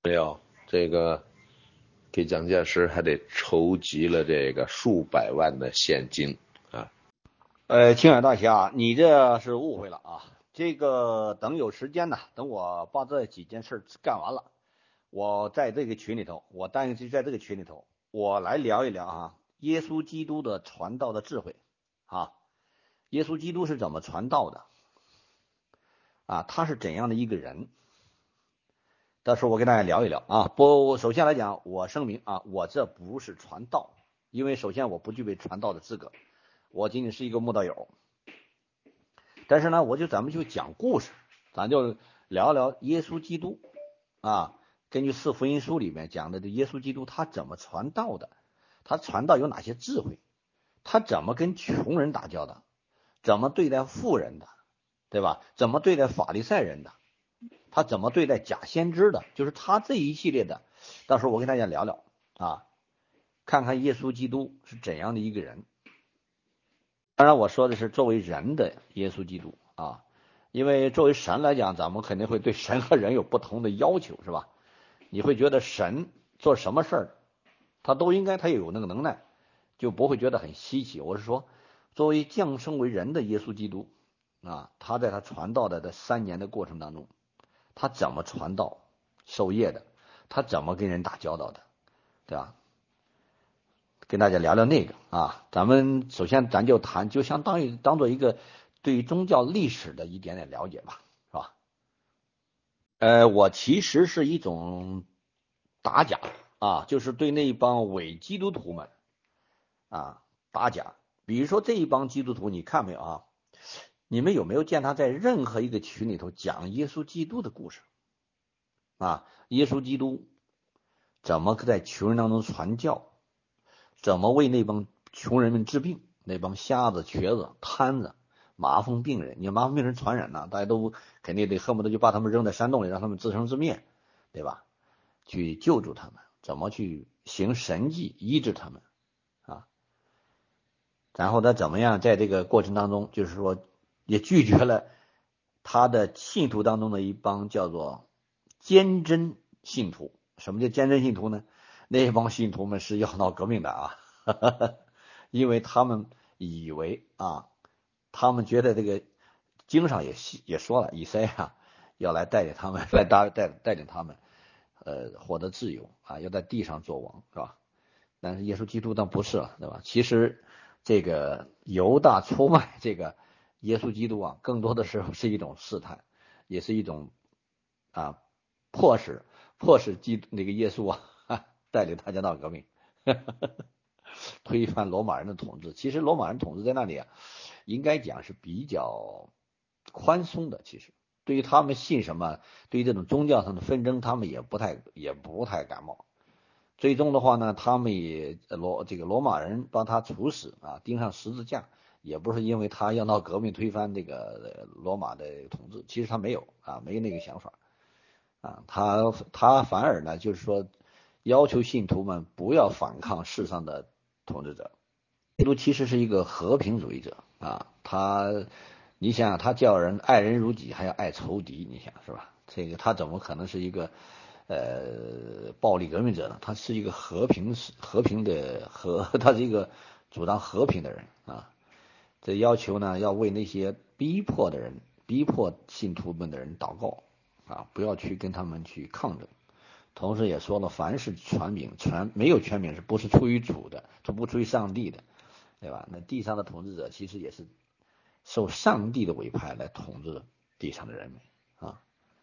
没有这个给蒋介石还得筹集了这个数百万的现金啊。 青海大侠，你这是误会了啊！这个等有时间呢，等我把这几件事干完了，我在这个群里头，我答应就在这个群里头，我来聊一聊啊，耶稣基督的传道的智慧啊，耶稣基督是怎么传道的啊？他是怎样的一个人？到时候我跟大家聊一聊啊。首先来讲，我声明啊，我这不是传道，因为首先我不具备传道的资格，我仅仅是一个慕道友。但是呢，咱们就讲故事，咱就聊一聊耶稣基督啊。根据四福音书里面讲的，这耶稣基督他怎么传道的？他传道有哪些智慧？他怎么跟穷人打交道？怎么对待富人的？对吧？怎么对待法利赛人的？他怎么对待假先知的？就是他这一系列的，到时候我跟大家聊聊啊，看看耶稣基督是怎样的一个人。当然我说的是作为人的耶稣基督啊，因为作为神来讲，咱们肯定会对神和人有不同的要求，是吧？你会觉得神做什么事儿，他都应该他有那个能耐，就不会觉得很稀奇。我是说，作为降生为人的耶稣基督啊，他在他传道的这3年的过程当中，他怎么传道授业的？他怎么跟人打交道的？对吧？跟大家聊聊那个啊。咱们首先咱就谈，就相当于当做一个对于宗教历史的一点点了解吧，是吧？我其实是一种打假啊，就是对那帮伪基督徒们啊打假。比如说这一帮基督徒，你看没有啊？你们有没有见他在任何一个群里头讲耶稣基督的故事啊？耶稣基督怎么在穷人当中传教？怎么为那帮穷人们治病？那帮瞎子、瘸子、瘫子、麻风病人，你麻风病人传染呢，大家都肯定得恨不得就把他们扔在山洞里，让他们自生自灭，对吧？去救助他们，怎么去行神迹医治他们啊？然后他怎么样在这个过程当中，就是说也拒绝了他的信徒当中的一帮叫做坚贞信徒。什么叫坚贞信徒呢？那帮信徒们是要闹革命的啊，因为他们以为啊，他们觉得这个经上也说了，以赛亚要来带领他们，带领他们获得自由啊，要在地上做王，是吧？但是耶稣基督当不是了，对吧？其实这个犹大出卖这个耶稣基督啊，更多的时候是一种试探，也是一种啊迫使那个耶稣啊带领大家闹革命，推翻罗马人的统治。其实罗马人统治在那里啊，应该讲是比较宽松的。其实对于他们信什么，对于这种宗教上的纷争，他们也不太感冒。最终的话呢，他们也罗马人帮他处死啊，钉上十字架，也不是因为他要闹革命推翻这个罗马的统治，其实他没有啊，没那个想法啊，他反而呢就是说要求信徒们不要反抗世上的统治者。基督其实是一个和平主义者啊，你想想他叫人爱人如己，还要爱仇敌，你想是吧？这个他怎么可能是一个暴力革命者呢？他是一个和平的他是一个主张和平的人啊。这要求呢，要为那些逼迫信徒们的人祷告啊，不要去跟他们去抗争。同时也说了，凡是没有权柄是不是出于主的，是不出于上帝的，对吧？那地上的统治者其实也是受上帝的委派来统治地上的人们啊。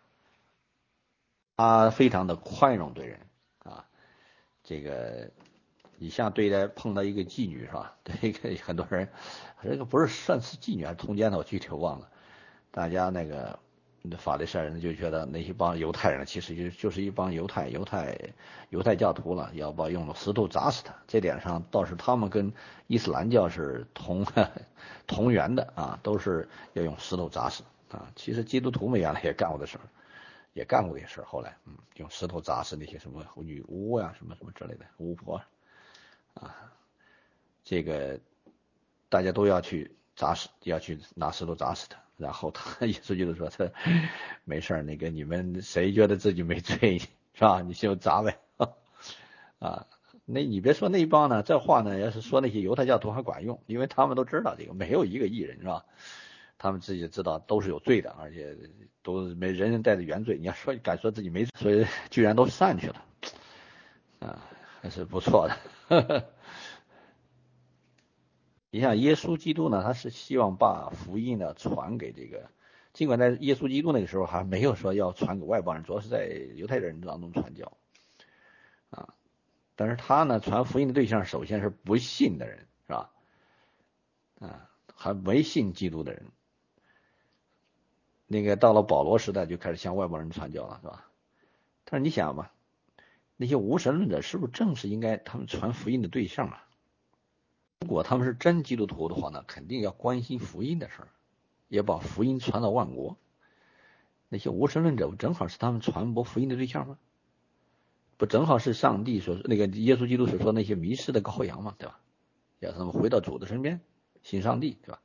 他非常的宽容对人啊，这个你像碰到一个妓女是吧？对一个很多人，这个不是算是妓女还是通奸的，我具体忘了。大家那个法利赛人就觉得那些帮犹太人其实就是一帮犹太教徒了，要不用石头砸死他。这点上倒是他们跟伊斯兰教是同源的啊，都是要用石头砸死啊。其实基督徒们原来也干过的事儿。也干过这些事，后来用石头砸死那些什么女巫呀、什么之类的巫婆啊，这个大家都要去拿石头砸死他。然后耶稣基督说：“这没事儿，那个你们谁觉得自己没罪， 是吧？你就砸呗，啊，那你别说那一帮呢，这话呢，要是说那些犹太教徒还管用，因为他们都知道这个没有一个艺人是吧？他们自己知道都是有罪的，而且都没人人带着原罪。你要说敢说自己没罪，所以居然都散去了，啊，还是不错的。你像耶稣基督呢，他是希望把福音呢传给这个，尽管在耶稣基督那个时候还没有说要传给外邦人，主要是在犹太人当中传教，啊，但是他呢传福音的对象首先是不信的人，是吧？啊，还没信基督的人。那个到了保罗时代就开始向外邦人传教了，是吧？但是你想吧，那些无神论者是不是正是应该他们传福音的对象啊？如果他们是真基督徒的话呢，肯定要关心福音的事儿，也把福音传到万国。那些无神论者不正好是他们传播福音的对象吗？不正好是上帝所那个耶稣基督所说那些迷失的羔羊嘛，对吧？要他们回到主的身边，信上帝，对吧？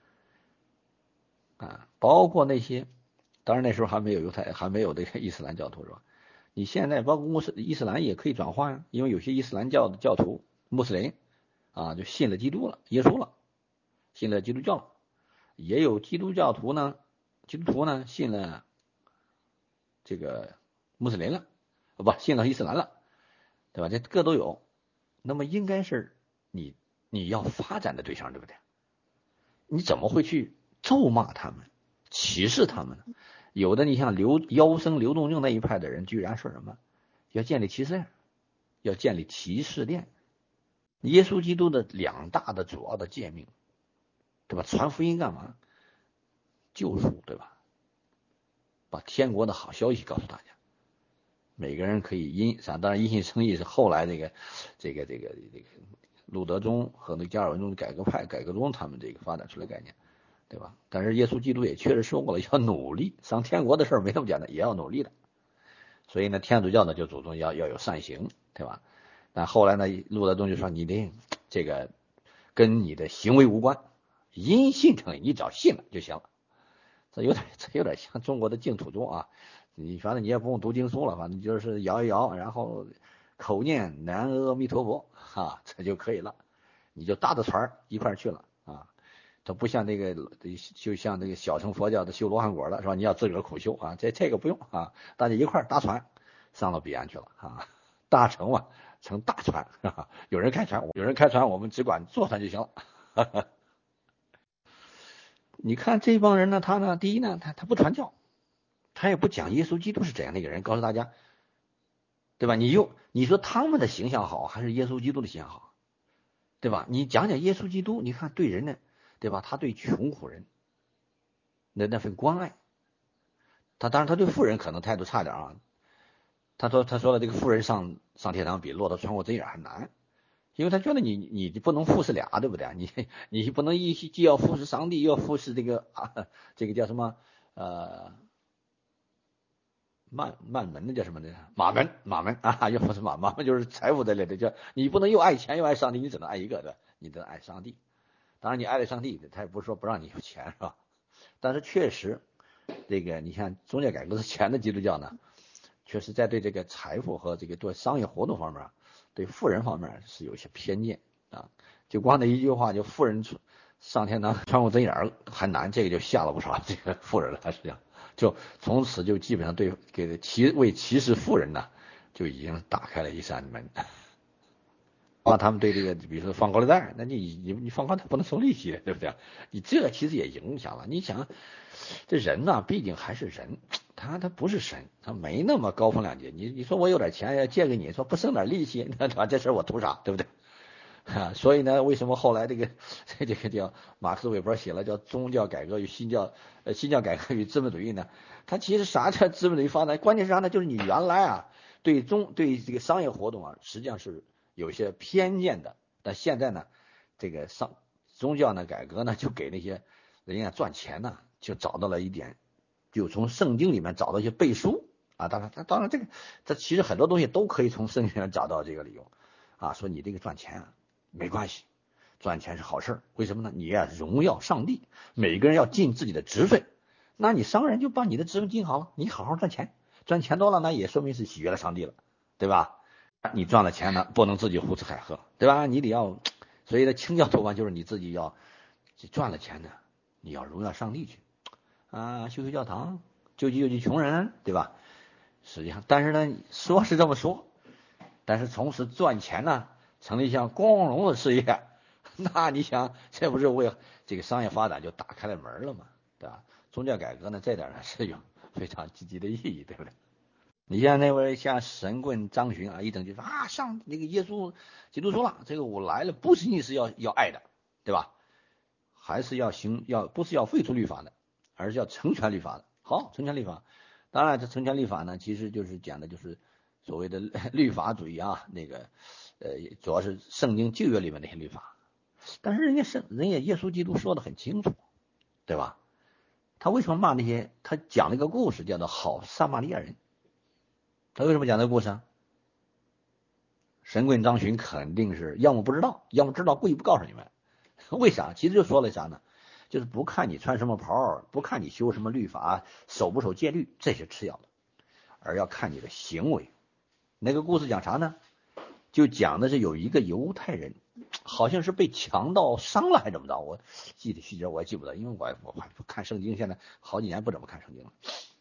啊，包括那些，当然那时候还没有犹太，还没有这个伊斯兰教徒，是吧？你现在包括伊斯兰也可以转化呀，因为有些伊斯兰教的教徒穆斯林啊就信了基督了，耶稣了，信了基督教了，也有基督徒呢信了这个穆斯林了，不信了伊斯兰了，对吧？这各都有。那么应该是你要发展的对象，对不对？你怎么会去咒骂他们、歧视他们呢？有的你像妖僧刘东正那一派的人，居然说什么要建立歧视链，要建立歧视链。耶稣基督的两大的主要的诫命，对吧？传福音干嘛？救赎，对吧？把天国的好消息告诉大家，每个人可以当然因信称义是后来这个路德宗和那加尔文宗的改革宗他们这个发展出来概念，对吧？但是耶稣基督也确实说过了，要努力上天国的事儿没那么简单，也要努力的。所以呢，天主教呢就主张要有善行，对吧？但后来呢，路德宗就说你的这个跟你的行为无关，因信称义，你只要信了就行了。这有点像中国的净土宗啊，你反正你也不用读经书了，反正就是摇一摇，然后口念南阿弥陀佛啊，这就可以了，你就搭着船一块去了啊。它不像那个，就像那个小乘佛教的修罗汉果的是吧？你要自个儿苦修啊，这个不用啊，大家一块搭船上了彼岸去了啊，大乘嘛，乘大船啊，有人开船，我们只管坐船就行了。你看这帮人呢，他呢，第一呢，他不传教，他也不讲耶稣基督是怎样的一个人，告诉大家，对吧？你说他们的形象好，还是耶稣基督的形象好，对吧？你讲讲耶稣基督，你看对人呢，对吧？他对穷苦人那份关爱，当然他对富人可能态度差点啊。他说了，这个富人上天堂比骆驼穿过针眼还难，因为他觉得你不能服侍俩，对不对？你不能既要服侍上帝，又要服侍这个叫什么曼门的叫什么的马门啊，又不是马门就是财富这类的，叫你不能又爱钱又爱上帝，你只能爱一个的，你只能爱上帝。当然你爱了上帝，他也不是说不让你有钱，是吧？但是确实，这个你像宗教改革之前的基督教呢，确实在对这个财富和这个对商业活动方面，对富人方面是有些偏见啊。就光那一句话，就富人上天堂穿过针眼还难，这个就吓了不少这个富人了，实际上。就从此就基本上为歧视富人呢，就已经打开了一扇门。他们对这个，比如说放高利贷，那你放高利贷不能收利息，对不对？你这其实也影响了。你想，这人呢，毕竟还是人，他不是神，他没那么高风亮节。你说我有点钱要借给你，说不生点利息，那这事我图啥，对不对？所以呢，为什么后来这个叫马克思韦伯写了叫宗教改革与新教改革与资本主义呢？他其实啥叫资本主义发展？关键是啥呢？就是你原来啊对这个商业活动啊，实际上是有些偏见的，但现在呢，这个宗教呢改革呢，就给那些人家赚钱呢，就找到了一点，就从圣经里面找到一些背书啊。当然这其实很多东西都可以从圣经里面找到这个理由啊，说你这个赚钱啊。没关系，赚钱是好事，为什么呢？你要荣耀上帝，每个人要尽自己的职分，那你商人就把你的职分尽好了，你好好赚钱， 赚钱多了那也说明是喜悦了上帝了，对吧？你赚了钱呢，不能自己胡吃海喝，对吧？你得要，所以呢，清教徒嘛，就是你自己要赚了钱呢，你要荣耀上帝去啊，修教堂，救济穷人，对吧？实际上，但是呢，说是这么说，但是从此赚钱呢，成了一项光荣的事业，那你想，这不是为这个商业发展就打开了门了吗？对吧？宗教改革呢，这点呢是有非常积极的意义，对不对？你像那位像神棍张巡啊，一整就说啊，上那个耶稣基督说了，这个我来了不仅仅是要爱的，对吧？还是不是要废除律法的，而是要成全律法的。好，成全律法。当然，这成全律法呢，其实就是讲的就是所谓的律法主义啊，那个主要是圣经旧约里面那些律法。但是人家耶稣基督说的很清楚，对吧？他为什么骂那些？他讲了一个故事，叫做好撒玛利亚人。他为什么讲这个故事啊？神棍张巡肯定是要么不知道，要么知道故意不告诉你们。为啥？其实就说了啥呢？就是不看你穿什么袍，不看你修什么律法，守不守戒律，这些次要的，而要看你的行为。那个故事讲啥呢？就讲的是有一个犹太人，好像是被强盗伤了还怎么着，我记得细节我也记不得，因为我还不看圣经，现在好几年不怎么看圣经了。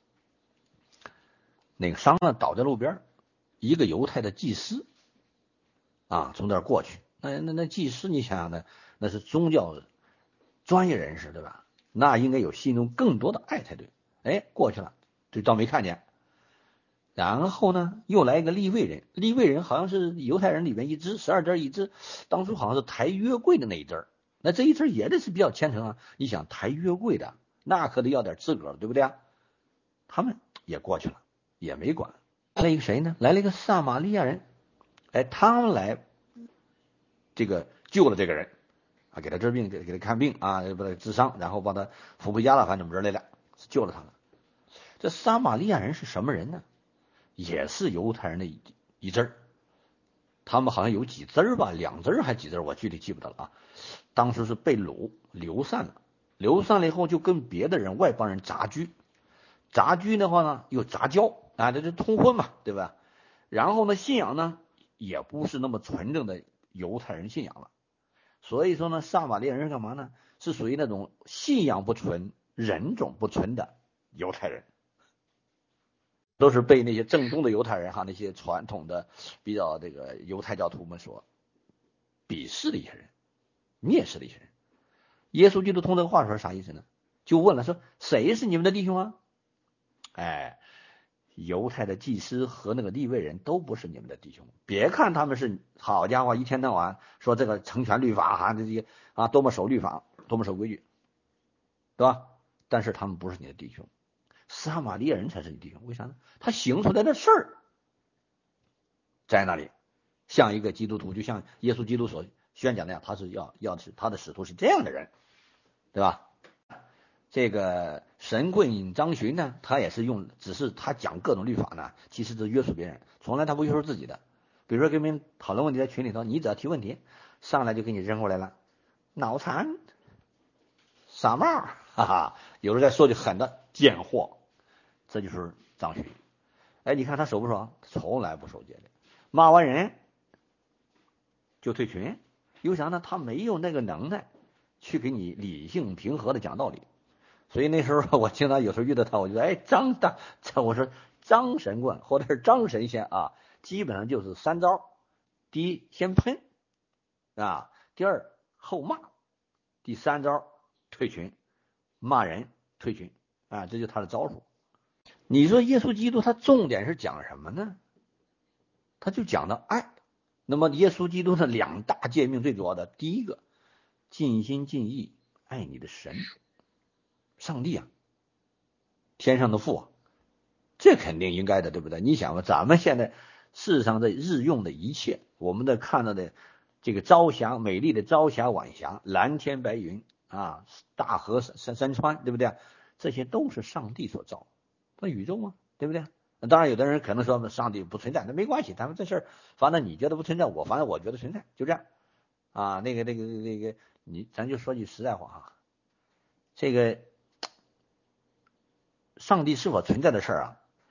那个伤了倒在路边，一个犹太的祭司啊从那儿过去，那祭司你想想呢，那是宗教专业人士对吧？那应该有心中更多的爱才对。哎，过去了，就当没看见。然后呢，又来一个利未人，利未人好像是犹太人里面一支12支一支，当初好像是抬约柜的那一支。那这一支也得是比较虔诚啊，你想抬约柜的，那可得要点资格，对不对啊？他们也过去了，也没管。来了一个谁呢？来了一个撒玛利亚人，哎，他们来这个救了这个人啊，给他治病，给他看病啊，把他治伤，然后把他扶回家了，反正怎么之类的，救了他了。这撒玛利亚人是什么人呢？也是犹太人的一支儿，他们好像有几支儿吧，2支还几支，我具体记不得了啊。当时是被流散了，流散了以后就跟别的人外邦人杂居，杂居的话呢又杂交啊，这通婚嘛，对吧？然后呢信仰呢也不是那么纯正的犹太人信仰了，所以说呢撒玛利亚人是干嘛呢？是属于那种信仰不纯、人种不纯的犹太人。都是被那些正宗的犹太人哈，那些传统的比较这个犹太教徒们所鄙视的一些人，蔑视的一些人。耶稣基督通这个话说啥意思呢？就问了说谁是你们的弟兄啊？哎，犹太的祭司和那个利未人都不是你们的弟兄。别看他们是好家伙，一天到晚说这个成全律法哈，这些啊多么守律法，多么守规矩，对吧？但是他们不是你的弟兄。撒玛利亚人才是你弟兄，为啥呢？他行出来的事儿在那里，像一个基督徒，就像耶稣基督所宣讲那样，他是要是他的使徒是这样的人，对吧？这个神棍张巡呢，他也是只是他讲各种律法呢，其实是约束别人，从来他不约束自己的。比如说跟别人讨论问题，在群里头，你只要提问题，上来就给你扔过来了，脑残、傻帽，哈哈，有时候再说句狠的，贱货，这就是张巡。哎，你看他守不守？从来不守戒律，骂完人就退群，有啥呢？他没有那个能耐去给你理性平和的讲道理。所以那时候我经常有时候遇到他，我就说，哎，我说张神棍或者是张神仙啊，基本上就是3招：第一，先喷啊；第二，后骂；第3招，退群，骂人退群啊，这就是他的招数。你说耶稣基督他重点是讲什么呢？他就讲到爱。那么耶稣基督的2大诫命最主要的，第一个，尽心尽意爱你的神，上帝啊，天上的父啊，这肯定应该的，对不对？你想吧，咱们现在世上的日用的一切，我们的看到的这个朝霞，美丽的朝霞晚霞，蓝天白云啊，大河山川，对不对？这些都是上帝所造，那宇宙嘛，对不对？当然有的人可能说上帝不存在，那没关系，咱们这事儿反正你觉得不存在，反正我觉得存在，就这样啊。那个咱就说句实在话啊，这个上帝是否存在的事儿啊，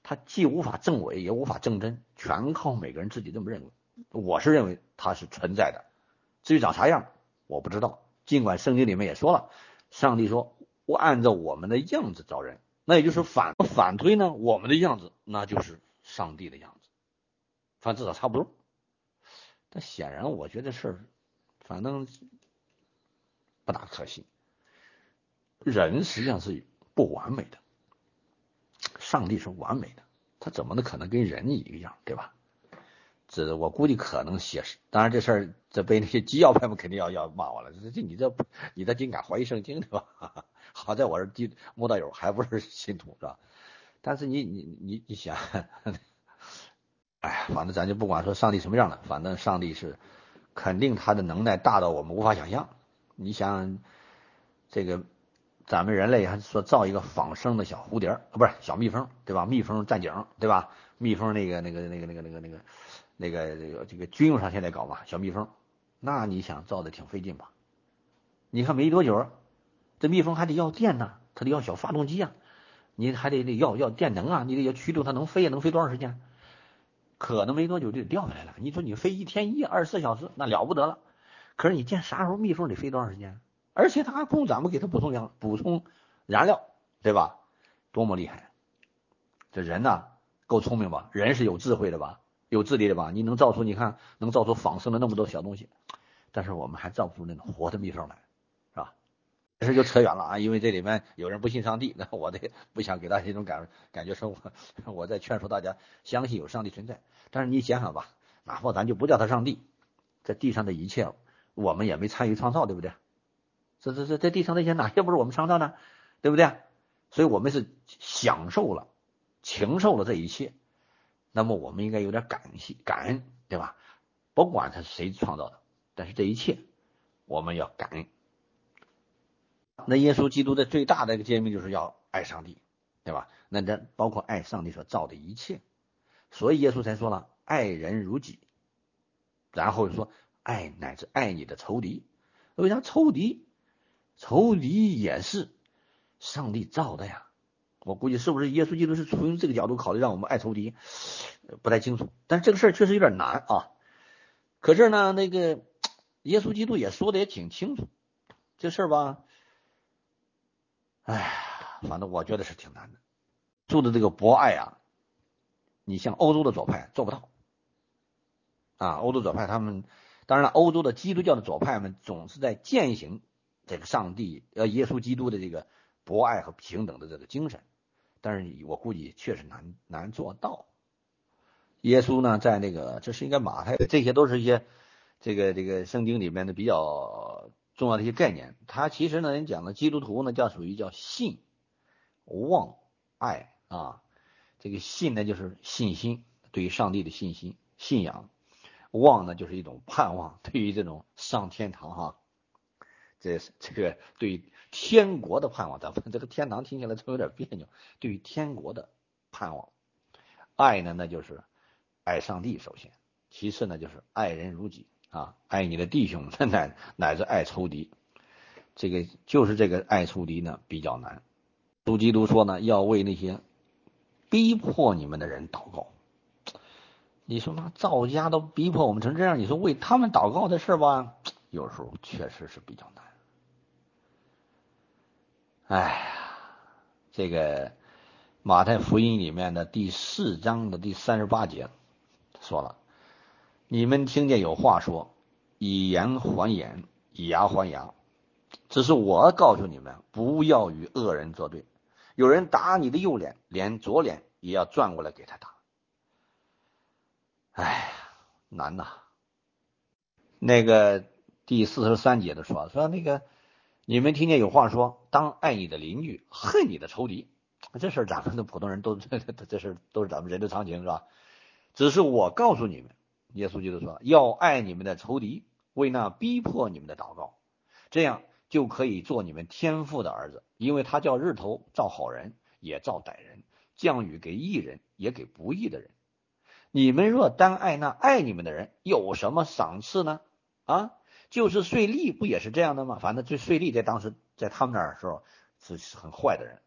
它既无法证伪也无法证真，全靠每个人自己这么认为。我是认为它是存在的，至于长啥样我不知道。尽管圣经里面也说了，上帝说我按照我们的样子造人，那也就是反推呢，我们的样子那就是上帝的样子，反正至少差不多。但显然我觉得事儿反正不大可信，人实际上是不完美的，上帝是完美的，他怎么可能跟人一样，对吧？这我估计可能写实，当然这事儿这被那些基要派们肯定要骂我了，你这竟敢怀疑圣经，对吧？好在我是慕道友，还不是信徒，是吧？但是你想，哎呀，反正咱就不管说上帝什么样的，反正上帝是肯定他的能耐大到我们无法想象。你想这个咱们人类还说造一个仿生的小蝴蝶，不是小蜜蜂，对吧？蜜蜂战警，对吧？蜜蜂这个军用上现在搞嘛，小蜜蜂，那你想造的挺费劲吧？你看没多久，这蜜蜂还得要电呢，它得要小发动机啊，你还得要电能啊，你得要驱动它能飞，能飞多长时间？可能没多久就掉下来了。你说你飞一天24小时，那了不得了。可是你见啥时候蜜蜂得飞多长时间？而且它还不用咱们给它补充燃料，对吧？多么厉害！这人呐，够聪明吧？人是有智慧的吧？有智力的吧？你看能造出仿生的那么多小东西，但是我们还造不出那种活的蜜蜂来，是吧？这事就扯远了啊，因为这里面有人不信上帝，那我得不想给大家一种感觉说我在劝说大家相信有上帝存在。但是你想想吧，哪怕咱就不叫他上帝，在地上的一切我们也没参与创造，对不对？这地上那些哪些不是我们创造的，对不对？所以我们是享受了、承受了这一切，那么我们应该有点感恩，对吧？不管它是谁创造的，但是这一切我们要感恩。那耶稣基督的最大的一个诫命就是要爱上帝，对吧？那这包括爱上帝所造的一切，所以耶稣才说了爱人如己，然后说乃至爱你的仇敌。为啥仇敌也是上帝造的呀？我估计是不是耶稣基督是从这个角度考虑让我们爱仇敌，不太清楚。但是这个事儿确实有点难啊。可是呢，那个耶稣基督也说的也挺清楚，这事儿吧，哎，反正我觉得是挺难的。做的这个博爱啊，你像欧洲的左派做不到啊。欧洲左派他们，当然了，欧洲的基督教的左派们总是在践行这个上帝耶稣基督的这个博爱和平等的这个精神，但是我估计确实难做到。耶稣呢，在那个这是应该马太，这些都是一些这个圣经里面的比较重要的一些概念。他其实呢，人讲的基督徒呢，属于叫信、望、爱啊。这个信呢，就是信心，对于上帝的信心、信仰；望呢，就是一种盼望，对于这种上天堂哈。这个对于天国的盼望，咱们这个天堂听起来都有点别扭。对于天国的盼望，爱呢，那就是爱上帝首先，其次呢就是爱人如己啊，爱你的弟兄乃至爱仇敌。这个爱仇敌呢比较难。主基督说呢，要为那些逼迫你们的人祷告。你说那造家都逼迫我们成这样，你说为他们祷告的事吧，有时候确实是比较难。哎呀，这个马太福音里面的第4章的第38节说了，你们听见有话说，以眼还眼，以牙还牙。只是我告诉你们，不要与恶人作对。有人打你的右脸，连左脸也要转过来给他打。哎呀，难呐。那个第43节的说那个你们听见有话说，当爱你的邻居，恨你的仇敌。这事儿咱们的普通人都这事儿都是咱们人之常情，是吧？只是我告诉你们，耶稣基督说，要爱你们的仇敌，为那逼迫你们的祷告，这样就可以做你们天父的儿子，因为他叫日头照好人也照歹人，降雨给义人也给不义的人。你们若单爱那爱你们的人，有什么赏赐呢？啊，就是税吏不也是这样的吗？反正这税吏在当时在他们那儿的时候是很坏的人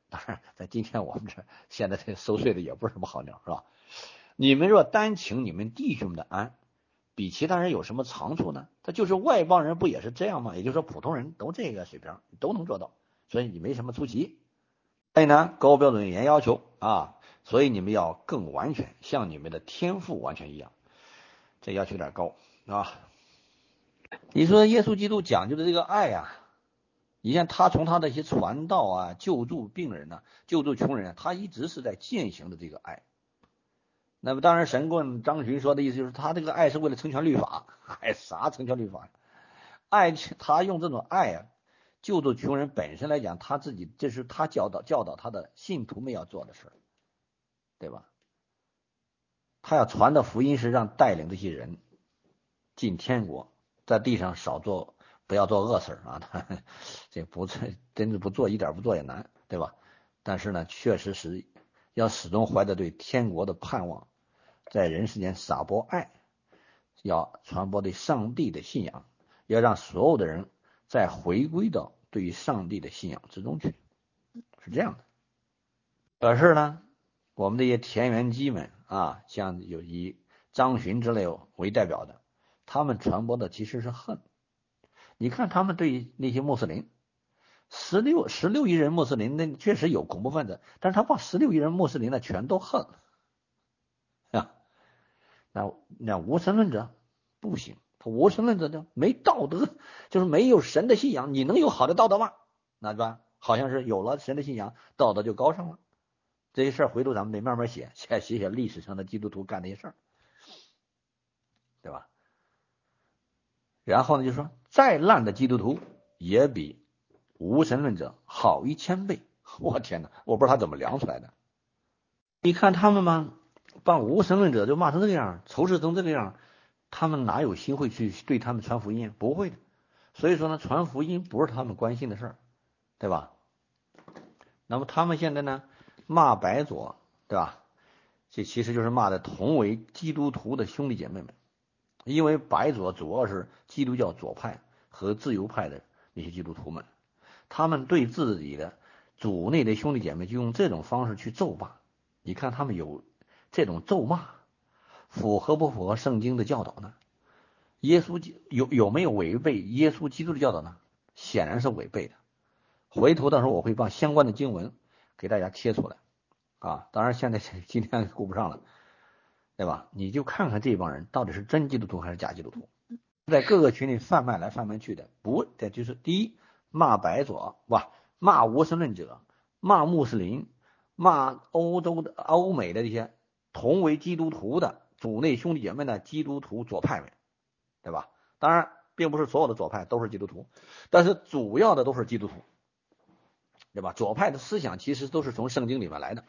当然，在今天我们这现在这收税的也不是什么好鸟，是吧？你们若单请你们弟兄们的安，比其他人有什么长处呢？他就是外邦人不也是这样吗？也就是说，普通人都这个水平，都能做到，所以你没什么出奇。所以呢，高标准严要求啊，所以你们要更完全，像你们的天赋完全一样，这要求有点高啊。你说耶稣基督讲究的这个爱啊，你看他从他的一些传道啊、救助病人呢、救助穷人啊，他一直是在践行的这个爱。那么当然，神棍张巡说的意思就是他这个爱是为了成全律法，爱啥成全律法？爱他用这种爱啊，救助穷人本身来讲，他自己这是他教导他的信徒们要做的事，对吧？他要传的福音是让带领这些人进天国，在地上不要做恶事啊！他这不真是不做一点不做也难，对吧？但是呢，确实是要始终怀着对天国的盼望，在人世间撒播爱，要传播对上帝的信仰，要让所有的人再回归到对于上帝的信仰之中去，是这样的。可是呢，我们这些田园鸡们啊，像有以张巡之类为代表的，他们传播的其实是恨。你看他们对那些穆斯林，16亿人穆斯林，那确实有恐怖分子，但是他把16亿人穆斯林呢全都恨啊。那无神论者不行，他无神论者就没道德，就是没有神的信仰，你能有好的道德吗？那对吧？好像是有了神的信仰，道德就高尚了。这些事儿回头咱们得慢慢写历史上的基督徒干这些事儿，对吧？然后呢，就说再烂的基督徒也比无神论者好1000倍。我天哪，我不知道他怎么量出来的。你看他们嘛，把无神论者就骂成这个样，仇视成这个样，他们哪有心会去对他们传福音？不会的。所以说呢，传福音不是他们关心的事儿，对吧？那么他们现在呢，骂白左，对吧？这其实就是骂的同为基督徒的兄弟姐妹们。因为白左主要是基督教左派和自由派的那些基督徒们，他们对自己的主内的兄弟姐妹就用这种方式去咒骂。你看他们有这种咒骂，符合不符合圣经的教导呢？耶稣有没有违背耶稣基督的教导呢？显然是违背的。回头到时候我会把相关的经文给大家贴出来啊，当然现在今天顾不上了。对吧？你就看看这帮人到底是真基督徒还是假基督徒，在各个群里贩卖来贩卖去的。不，这就是第一，骂白左，骂无神论者，骂穆斯林，骂欧美的这些同为基督徒的主内兄弟姐妹的基督徒左派们，对吧？当然，并不是所有的左派都是基督徒，但是主要的都是基督徒，对吧？左派的思想其实都是从圣经里面来的。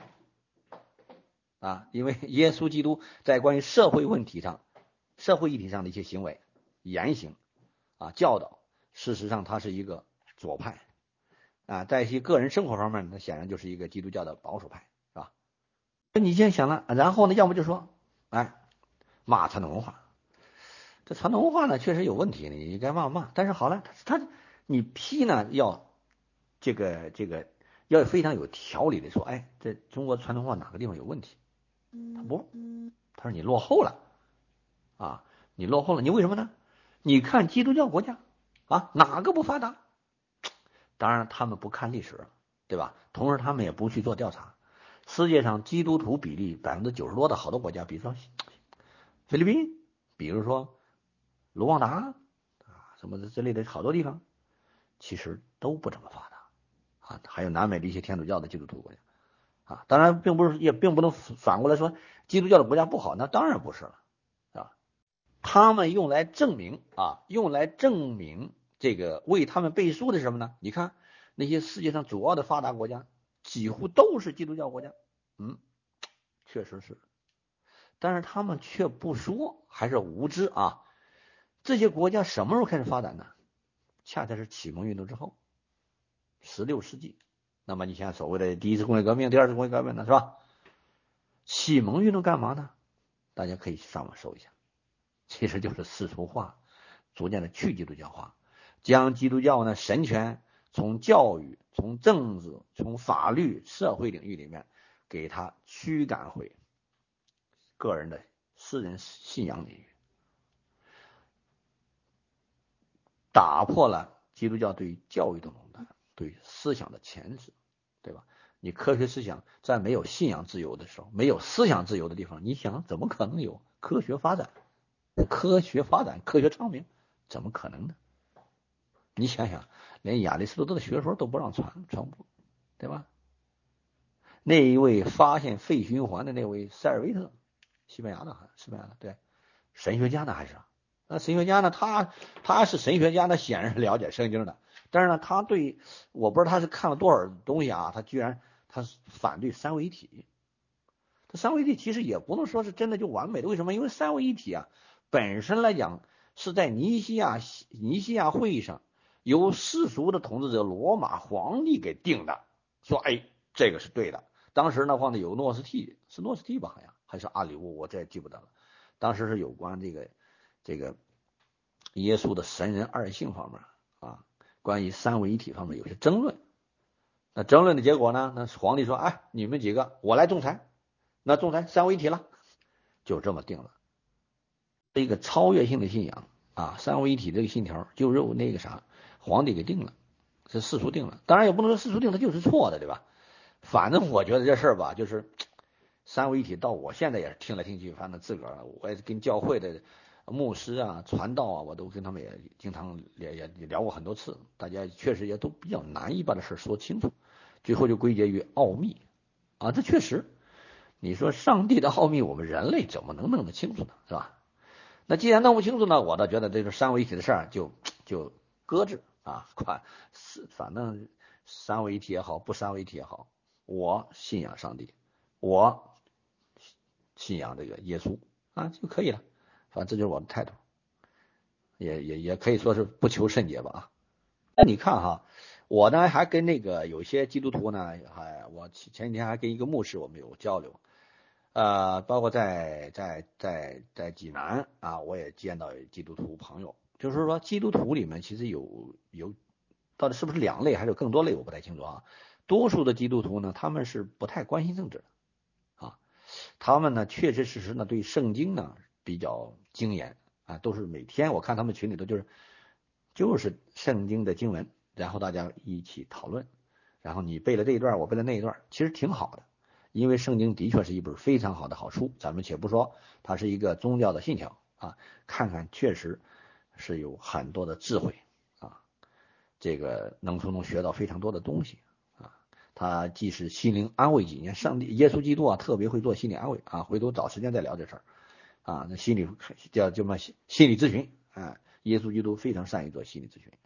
因为耶稣基督在关于社会议题上的一些行为、言行教导，事实上他是一个左派在一些个人生活方面，他显然就是一个基督教的保守派，是吧？你现在想了，然后呢，要么就说，骂传统文化，这传统文化呢确实有问题，你应该骂，但是好了，你批呢要这个要非常有条理的说，这中国传统文化哪个地方有问题？他说你落后了你落后了，你为什么呢？你看基督教国家哪个不发达？当然他们不看历史，对吧？同时他们也不去做调查。世界上基督徒比例90%多的好多国家，比如说菲律宾，比如说卢旺达什么之类的好多地方，其实都不怎么发达还有南美的一些天主教的基督徒国家当然也并不能反过来说基督教的国家不好，那当然不是了他们用来证明这个为他们背书的是什么呢？你看那些世界上主要的发达国家几乎都是基督教国家，确实是，但是他们却不说，还是无知这些国家什么时候开始发展呢？恰恰是启蒙运动之后，16世纪。那么你像所谓的第一次工业革命、第二次工业革命呢，是吧？启蒙运动干嘛呢？大家可以上网搜一下，其实就是世俗化，逐渐的去基督教化，将基督教呢神权从教育、从政治、从法律、社会领域里面给他驱赶回个人的私人信仰领域，打破了基督教对教育的垄断，对思想的钳制，对吧？你科学思想在没有信仰自由的时候，没有思想自由的地方，你想怎么可能有科学发展？科学昌明，怎么可能呢？你想想，连亚里士多德的学说都不让传播，对吧？那一位发现肺循环的那位塞尔维特，西班牙的，对，神学家呢还是？那神学家呢？他是神学家，那显然是了解圣经的，但是呢，他对我不知道他是看了多少东西啊，他居然他反对三位一体。这三位一体其实也不能说是真的就完美的，为什么？因为三位一体啊，本身来讲是在尼西亚会议上由世俗的统治者罗马皇帝给定的，说哎这个是对的。当时的话呢，有诺斯替吧，好像还是阿里乌，我这也记不得了。当时是有关这个耶稣的神人二性方面啊，关于三位一体方面有些争论。那争论的结果呢？那皇帝说：“哎，你们几个我来仲裁。”那仲裁三位一体了，就这么定了。这个超越性的信仰啊，三位一体这个信条就由那个啥皇帝给定了，是世俗定了。当然也不能说世俗定它就是错的，对吧？反正我觉得这事儿吧，就是三位一体到我现在也是听来听去，反正自个儿我也跟教会的牧师啊、传道啊，我都跟他们也经常也聊过很多次，大家确实也都比较难以把这事说清楚，最后就归结于奥秘啊，这确实，你说上帝的奥秘，我们人类怎么能弄得清楚呢？是吧？那既然弄不清楚呢，我倒觉得这个三位一体的事儿就搁置啊，反正三位一体也好，不三位一体也好，我信仰上帝，我信仰这个耶稣啊就可以了，反正这就是我的态度，也可以说是不求甚解吧啊。那你看哈，我呢还跟那个有些基督徒呢，我前几天还跟一个牧师我们有交流，包括在济南啊，我也见到基督徒朋友，就是说基督徒里面其实有到底是不是两类，还是有更多类，我不太清楚啊。多数的基督徒呢，他们是不太关心政治的啊，他们呢确确实实呢对圣经呢比较精研啊，都是每天我看他们群里头就是圣经的经文，然后大家一起讨论，然后你背了这一段，我背了那一段，其实挺好的。因为圣经的确是一本非常好的好书，咱们且不说它是一个宗教的信条啊，看看确实是有很多的智慧啊，这个能从中学到非常多的东西啊。它既是心灵安慰剂，你看上帝耶稣基督啊，特别会做心理安慰啊，回头找时间再聊这事儿啊。那心理叫什么心理咨询啊？耶稣基督非常善于做心理咨询。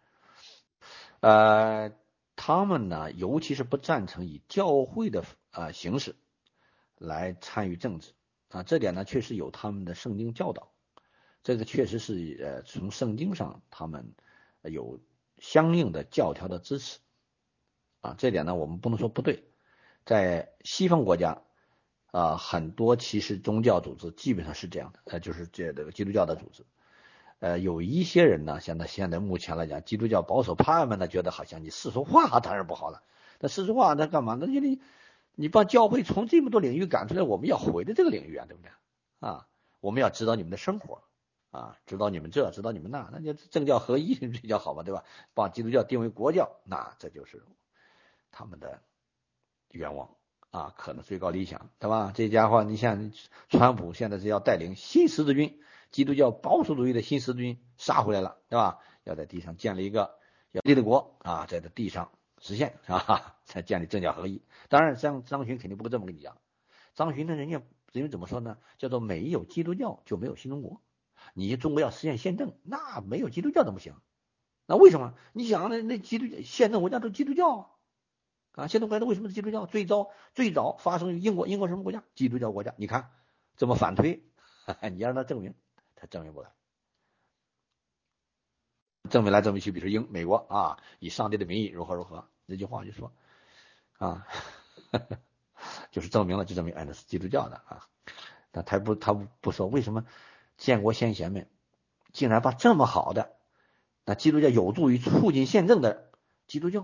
他们呢，尤其是不赞成以教会的形式来参与政治啊，这点呢确实有他们的圣经教导，这个确实是从圣经上他们有相应的教条的支持啊，这点呢我们不能说不对，在西方国家很多其实宗教组织基本上是这样的，就是这个基督教的组织。有一些人呢，现在目前来讲，基督教保守派们呢，觉得好像你世俗化当然不好了。那世俗化那干嘛？那你把教会从这么多领域赶出来，我们要回的这个领域啊，对不对？啊，我们要指导你们的生活啊，指导你们这，指导你们那，那就政教合一比较好嘛，对吧？把基督教定为国教，那这就是他们的愿望啊，可能最高理想，对吧？这家伙，你像川普现在是要带领新十字军。基督教保守主义的新十字军杀回来了，对吧？要在地上建立一个立的国啊，在这地上实现啊，才建立政教合一。当然，像张巡肯定不会这么跟你讲。张巡呢，人家怎么说呢？叫做没有基督教就没有新中国。你中国要实现宪政，那没有基督教怎么行？那为什么？你想那基督宪政国家都是基督教啊，宪政国家为什么是基督教？最早发生于英国什么国家？基督教国家。你看这么反推，你让他证明。他证明不了，证明来证明去，比如说美国啊，以上帝的名义如何，那句话就说啊，就是证明了，就证明那是基督教的啊。那他不说为什么建国先贤们竟然把这么好的那基督教有助于促进宪政的基督教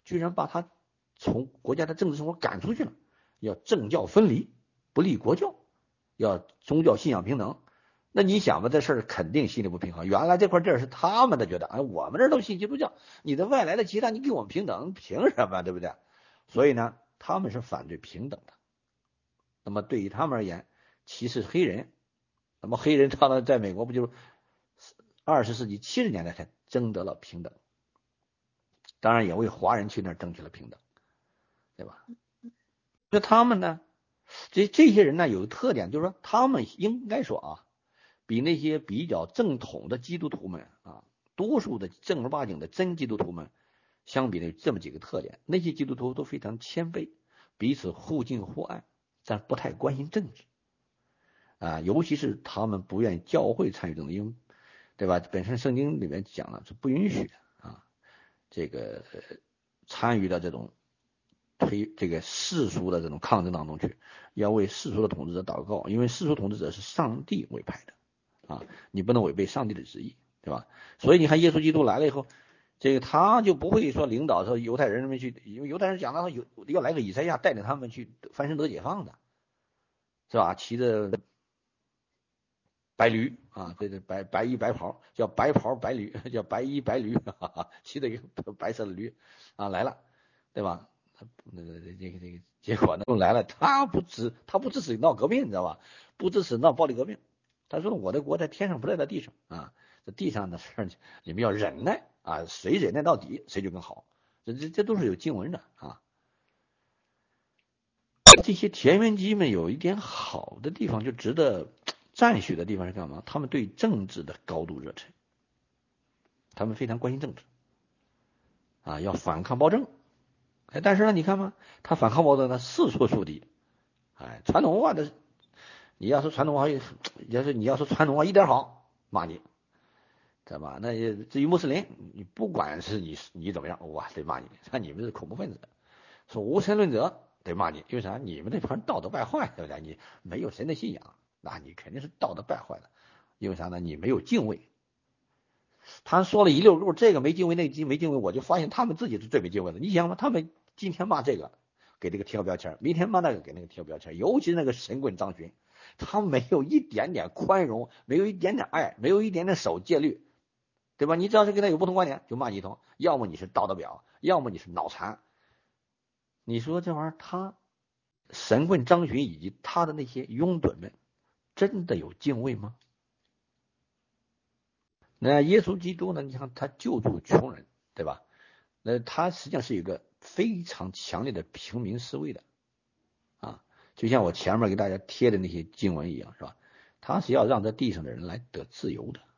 居然把他从国家的政治生活赶出去了，要政教分离，不立国教，要宗教信仰平等。那你想吧，这事儿肯定心里不平衡。原来这块地儿是他们的，觉得哎，我们这儿都信基督教，你的外来的其他你给我们平等，凭什么，对不对？所以呢，他们是反对平等的。那么对于他们而言，歧视黑人，那么黑人他呢，在美国不就是20世纪70年代才争得了平等，当然也为华人去那儿争取了平等，对吧？那他们呢，这些人呢有个特点，就是说他们应该说啊，比那些比较正统的基督徒们啊，多数的正儿八经的真基督徒们相比呢，这么几个特点。那些基督徒都非常谦卑，彼此互敬互爱，但不太关心政治啊，尤其是他们不愿意教会参与政治，因为对吧？本身圣经里面讲了是不允许的啊，这个参与到这种这个世俗的这种抗争当中去，要为世俗的统治者祷告，因为世俗统治者是上帝委派的啊，你不能违背上帝的旨意，对吧？所以你看耶稣基督来了以后，这个他就不会说领导说犹太人们去，因为犹太人讲了要来个以赛亚带领他们去翻身得解放的，是吧？骑着白驴啊，对对，白衣白袍，叫白袍白驴，叫白衣白驴，哈哈，骑着一个白色的驴啊来了，对吧？这个结果呢来了，他不支持闹革命，你知道吧？不支持闹暴力革命。他说我的国在天上，不在地上啊，这地上的事儿你们要忍耐啊，谁忍耐到底，谁就更好。这都是有经文的啊。这些田园基们有一点好的地方，就值得赞许的地方是干嘛？他们对政治的高度热忱，他们非常关心政治啊，要反抗暴政。哎，但是呢，你看嘛，他反抗暴政呢，四处树敌。哎，传统文化的，你要说传统文化，你要说传统文化一点好，骂你，知道吧？那至于穆斯林，你不管是你怎么样，哇，得骂你，那你们是恐怖分子。说无神论者得骂你，因为啥？你们这帮道德败坏，对不对？你没有神的信仰，那你肯定是道德败坏的。因为啥呢？你没有敬畏。他说了一溜够，这个没敬畏，那个没敬畏，我就发现他们自己是最没敬畏的。你想嘛，他们今天骂这个，给这个贴个标签，明天骂那个，给那个贴个标签。尤其是那个神棍张巡，他没有一点点宽容，没有一点点爱，没有一点点守戒律，对吧？你只要是跟他有不同观点，就骂你一通，要么你是道德婊，要么你是脑残。你说这玩意儿，他神棍张巡以及他的那些拥趸们，真的有敬畏吗？那耶稣基督呢？你看他救助穷人，对吧？那他实际上是一个非常强烈的平民思维的啊，就像我前面给大家贴的那些经文一样，是吧？他是要让这地上的人来得自由的。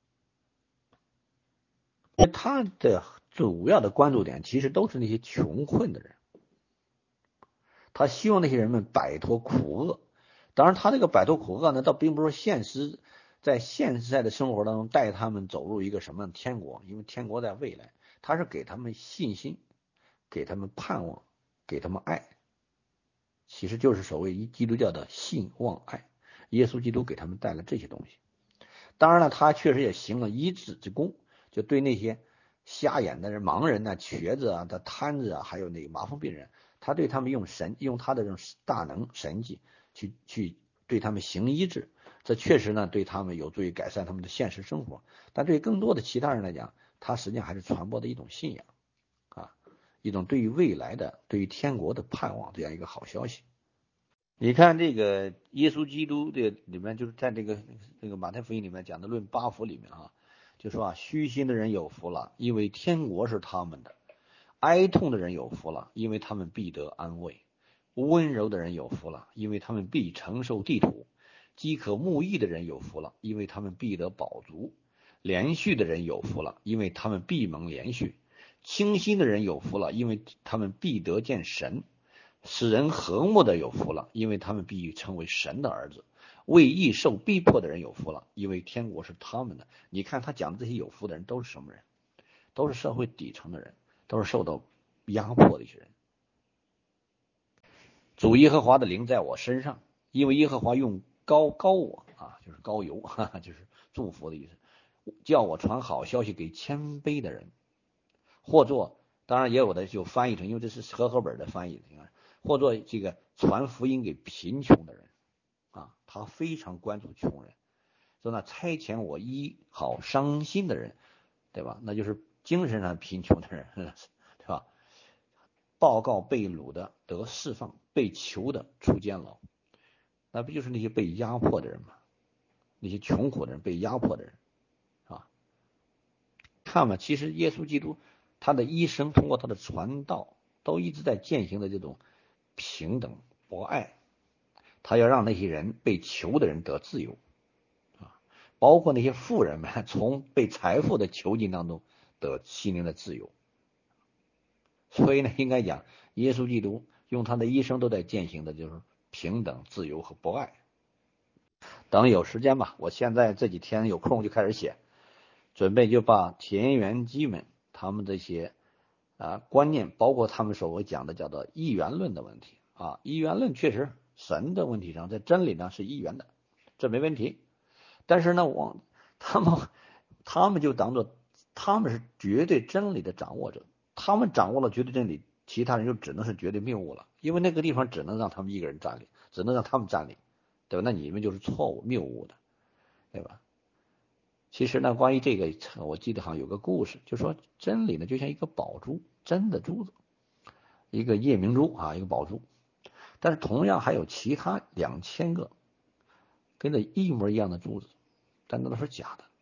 他的主要的关注点其实都是那些穷困的人，他希望那些人们摆脱苦厄。当然，他这个摆脱苦厄呢，倒并不是在现实的生活当中带他们走入一个什么天国，因为天国在未来，他是给他们信心，给他们盼望，给他们爱，其实就是所谓基督教的信望爱。耶稣基督给他们带来这些东西。当然了，他确实也行了医治之功，就对那些瞎眼的人、盲人呢、瘸子啊、瘫子啊，还有那个麻风病人，他对他们用他的这种大能神迹去对他们行医治，这确实呢对他们有助于改善他们的现实生活。但对更多的其他人来讲，他实际上还是传播的一种信仰啊，一种对于未来的、对于天国的盼望，这样一个好消息。你看这个耶稣基督这里面，就是在这个马太福音里面讲的论八福里面啊，就说啊，虚心的人有福了，因为天国是他们的；哀痛的人有福了，因为他们必得安慰；温柔的人有福了，因为他们必承受地土；饥渴慕义的人有福了，因为他们必得饱足；连续的人有福了，因为他们必蒙连续；清心的人有福了，因为他们必得见神。使人和睦的有福了，因为他们必成为神的儿子；为义受逼迫的人有福了，因为天国是他们的。你看他讲的这些有福的人都是什么人？都是社会底层的人，都是受到压迫的一些人。主耶和华的灵在我身上，因为耶和华用膏我啊，就是膏油，就是祝福的意思，叫我传好消息给谦卑的人，或作当然也有的就翻译成，因为这是和合本的翻译，或者这个传福音给贫穷的人啊，他非常关注穷人，说那差遣我医好伤心的人，对吧？那就是精神上贫穷的人，对吧？报告被掳的得释放，被囚的出监牢，那不就是那些被压迫的人吗？那些穷苦的人，被压迫的人，啊，看嘛，其实耶稣基督他的一生通过他的传道，都一直在践行的这种平等博爱，他要让那些人被囚的人得自由，啊，包括那些富人们从被财富的囚禁当中得心灵的自由。所以呢，应该讲，耶稣基督用他的一生都在践行的就是平等、自由和博爱。等有时间吧，我现在这几天有空就开始写，准备就把田园基们他们这些观念，包括他们所谓讲的叫做一元论的问题啊，一元论确实神的问题上，在真理上是一元的，这没问题。但是呢，他们就当做他们是绝对真理的掌握者，他们掌握了绝对真理，其他人就只能是绝对谬误了，因为那个地方只能让他们一个人占领，只能让他们占领，对吧？那你们就是错误谬误的，对吧？其实呢，关于这个，我记得好像有个故事，就说真理呢就像一个宝珠，真的珠子，一个夜明珠啊，一个宝珠，但是同样还有其他2000个跟这一模一样的珠子，但那都是假的。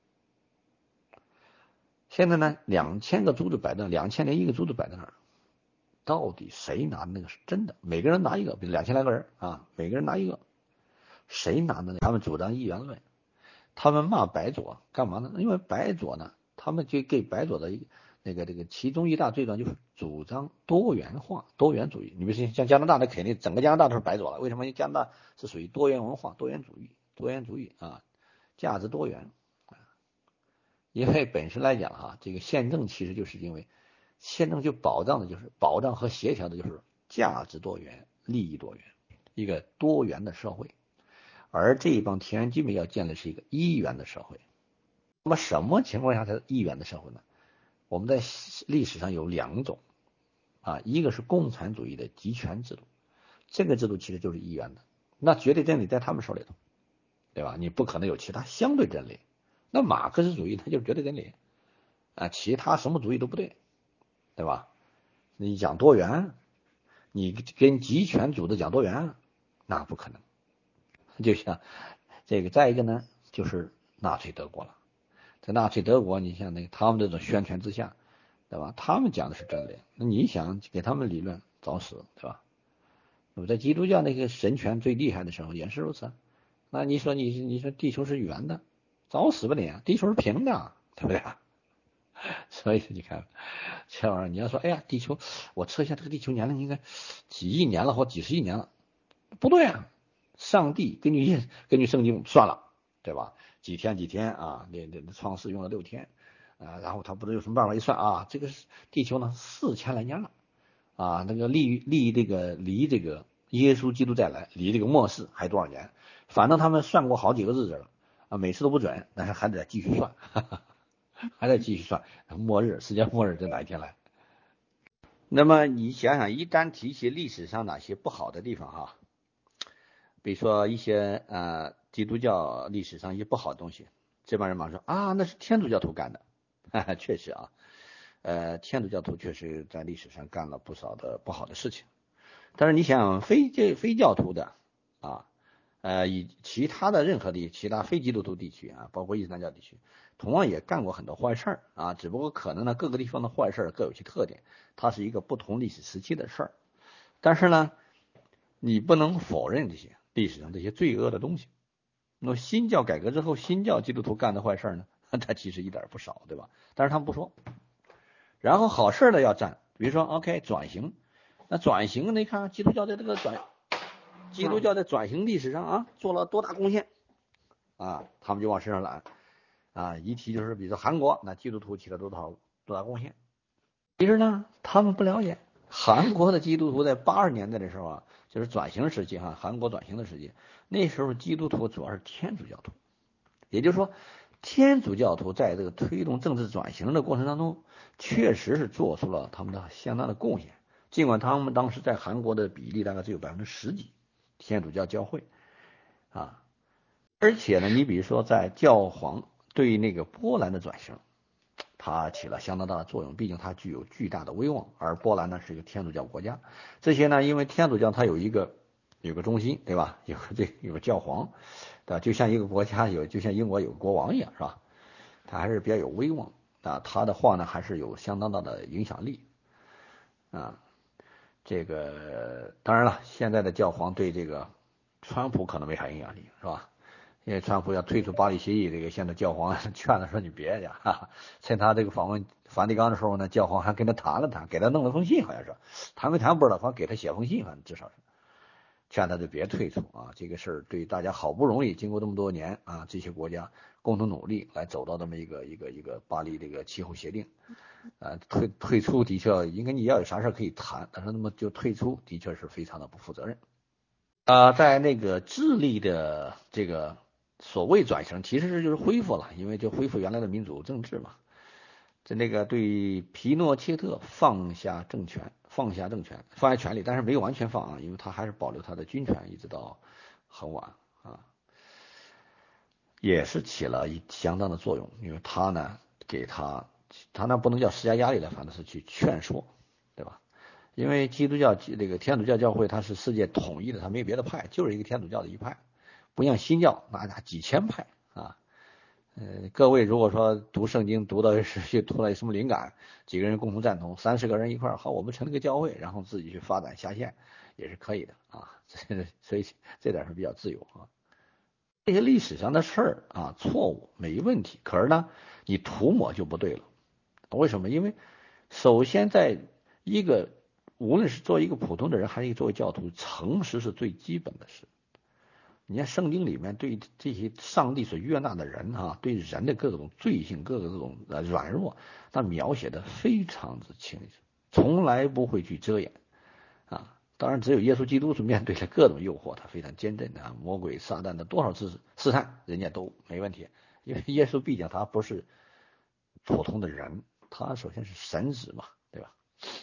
现在呢，2000个珠子摆在2001个珠子摆在那儿，到底谁拿的那个是真的？每个人拿一个，比如2000来个人啊，每个人拿一个，谁拿的呢？他们主张一元论，他们骂白左干嘛呢？因为白左呢，他们就给白左的这个其中一大罪状就是主张多元化、多元主义。你比如像加拿大，那肯定整个加拿大都是白左了。为什么？加拿大是属于多元文化、多元主义啊，价值多元。因为本身来讲哈，这个宪政其实就是因为宪政就保障和协调的就是价值多元、利益多元，一个多元的社会。而这一帮田园居民要建立是一个一元的社会。那么什么情况下才是一元的社会呢？我们在历史上有2种啊，一个是共产主义的集权制度，这个制度其实就是一元的，那绝对真理在他们手里头，对吧？你不可能有其他相对真理。那马克思主义它就是绝对真理啊，其他什么主义都不对，对吧？你讲多元，你跟集权组织讲多元，那不可能。就像这个，再一个呢，就是纳粹德国了。在纳粹德国，你像那个他们这种宣权之下，对吧？他们讲的是真理，那你想给他们理论，找死，对吧？那么在基督教那个神权最厉害的时候也是如此。那你说地球是圆的，找死吧你！地球是平的，对不对？所以你看，这玩意儿你要说，哎呀，地球，我测一下这个地球年龄应该几亿年了或几十亿年了，不对啊！上帝根据圣经算了，对吧？几天啊，那创世用了6天啊，然后他不知道有什么办法一算啊，这个地球呢4000来年了啊，那个离这个耶稣基督再来，离这个末世还多少年？反正他们算过好几个日子了啊，每次都不准，但是还得继续算，还得继续算世界末日在哪一天来？那么你想想，一旦提起历史上哪些不好的地方哈，比如说一些基督教历史上一些不好的东西，这帮人马上说啊，那是天主教徒干的，哈哈，确实啊，天主教徒确实在历史上干了不少的不好的事情，但是你想非教徒的啊，以其他的任何其他非基督徒地区啊，包括伊斯兰教地区，同样也干过很多坏事儿啊，只不过可能呢各个地方的坏事各有其特点，它是一个不同历史时期的事儿，但是呢，你不能否认这些历史上这些罪恶的东西。那么新教改革之后，新教基督徒干的坏事呢，他其实一点不少，对吧？但是他们不说。然后好事的要占，比如说 OK 转型，那转型你看基督教在转型历史上啊做了多大贡献啊，他们就往身上揽啊，一提就是比如说韩国，那基督徒起了多大贡献。其实呢，他们不了解韩国的基督徒在80年代的时候啊，就是转型时期哈，韩国转型的时期，那时候基督徒主要是天主教徒，也就是说， 天主教徒在这个推动政治转型的过程当中，确实是做出了他们的相当的贡献。尽管他们当时在韩国的比例大概只有10%几，天主教教会啊，而且呢，你比如说在教皇对那个波兰的转型，它起了相当大的作用，毕竟它具有巨大的威望，而波兰呢是一个天主教国家。这些呢，因为天主教它有个中心，对吧？有个教皇，对吧？就像一个国家就像英国有个国王一样，是吧？它还是比较有威望啊，他的话呢还是有相当大的影响力啊。这个当然了，现在的教皇对这个川普可能没啥影响力，是吧？因为川普要退出巴黎协议，这个现在教皇劝他说你别呀，哈哈。趁他这个访问梵蒂冈的时候呢，教皇还跟他谈了谈，给他弄了封信，好像是谈没谈不知道，反正给他写封信，反正至少是劝他就别退出啊。这个事儿对大家好不容易经过这么多年啊，这些国家共同努力来走到这么一个巴黎这个气候协定。退出的确应该你要有啥事可以谈，但是那么就退出的确是非常的不负责任。在那个智利的这个所谓转型，其实就是恢复了，因为就恢复原来的民主政治嘛。在那个对皮诺切特放下权力，但是没有完全放啊，因为他还是保留他的军权，一直到很晚啊，也是起了相当的作用，因为他呢给他那不能叫施加压力了，反正是去劝说，对吧？因为基督教这个天主教教会它是世界统一的，它没有别的派，就是一个天主教的一派，不像新教那几千派啊。各位如果说读圣经读到突然有什么灵感，几个人共同赞同，30个人一块儿，好，我们成立个教会，然后自己去发展下线也是可以的啊。所以这点是比较自由啊。这些历史上的事儿啊，错误没问题，可是呢，你涂抹就不对了。为什么？因为首先在一个无论是作为一个普通的人，还是作为教徒，诚实是最基本的事。你看圣经里面对这些上帝所悦纳的人啊，对人的各种罪性、各个这种软弱，他描写的非常之清楚，从来不会去遮掩啊。当然，只有耶稣基督是面对了各种诱惑，他非常坚韧啊。魔鬼撒旦的多少次试探，人家都没问题，因为耶稣毕竟他不是普通的人，他首先是神子嘛，对吧？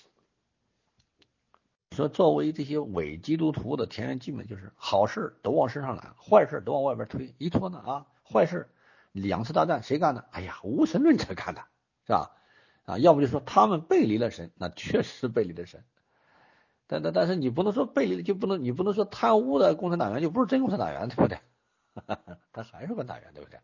说作为这些伪基督徒的田园基本就是好事都往身上揽，坏事都往外边推，一拖呢啊，坏事2次大战谁干的？哎呀，无神论者干的，是吧？啊，要么就说他们背离了神，那确实是背离了神。但是你不能说背离了你不能说贪污的共产党员就不是真共产党员，对不对？他还是共产党员，对不对？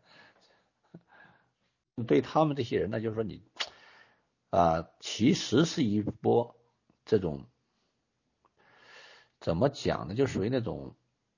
对他们这些人呢，就是说你其实是一波这种怎么讲呢？就属于那种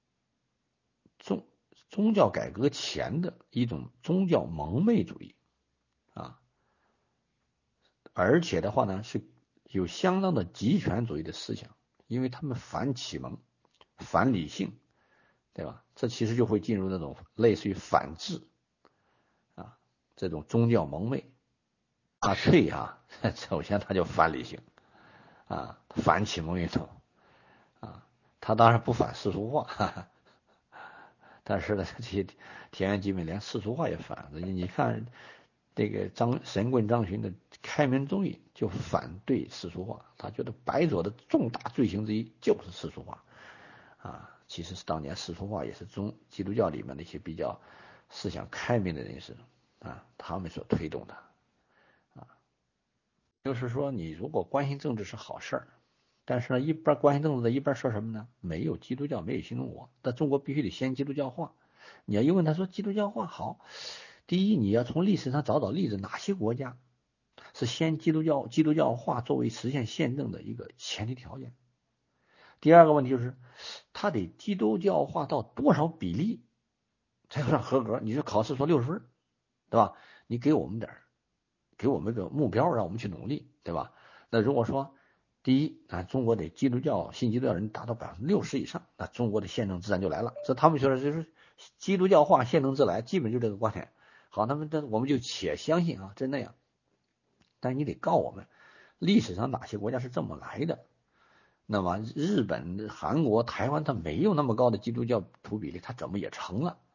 宗教改革前的一种宗教蒙昧主义啊，而且的话呢是有相当的极权主义的思想，因为他们反启蒙、反理性，对吧？这其实就会进入那种类似于反智啊这种宗教蒙昧。纳粹首先他就反理性啊，反启蒙运动啊，他当然不反世俗化，但是呢，这些田园基本连世俗化也反。你看这个神棍张巡的开门宗义就反对世俗化，他觉得白左的重大罪行之一就是世俗化啊。其实是当年世俗化也是基督教里面的一些比较思想开明的人士啊，他们所推动的啊。就是说，你如果关心政治是好事儿，但是呢，一边关心政治的一边说什么呢？没有基督教，没有新中国，但中国必须得先基督教化。你要一问他说基督教化好，第一你要从历史上找例子，哪些国家是先基督教化作为实现宪政的一个前提条件。第二个问题就是，他得基督教化到多少比例才算合格？你说考试说60分，对吧？你给我们个目标，让我们去努力，对吧？那如果说第一中国得信基督教人达到60%以上，那中国的宪政自然就来了。这他们说的就是基督教化宪政自来，基本就这个观点。好，那么我们就且相信真那样。但你得告我们历史上哪些国家是这么来的。那么日本、韩国、台湾它没有那么高的基督教徒比例，它怎么也成了？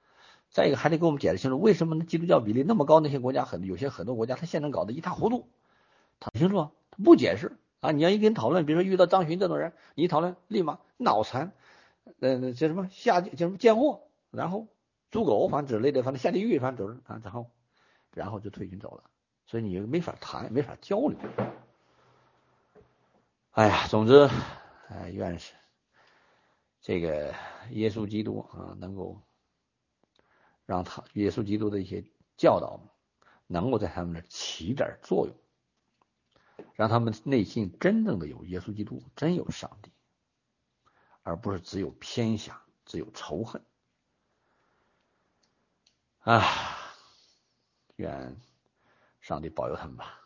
再一个还得给我们解释清楚，为什么基督教比例那么高，那些国家有些很多国家他现在搞得一塌糊涂，他清楚他不解释啊！你要一跟人讨论，比如说遇到张巡这种人，你一讨论立马脑残，叫什么叫什么贱货，然后猪狗反正之类的，反正下地狱，反正都是啊，然后就退群走了，所以你没法谈，没法交流。哎呀，总之，愿是这个耶稣基督啊，能够让耶稣基督的一些教导能够在他们那起点作用，让他们内心真正的有耶稣基督，真有上帝，而不是只有偏狭，只有仇恨。啊，愿上帝保佑他们吧。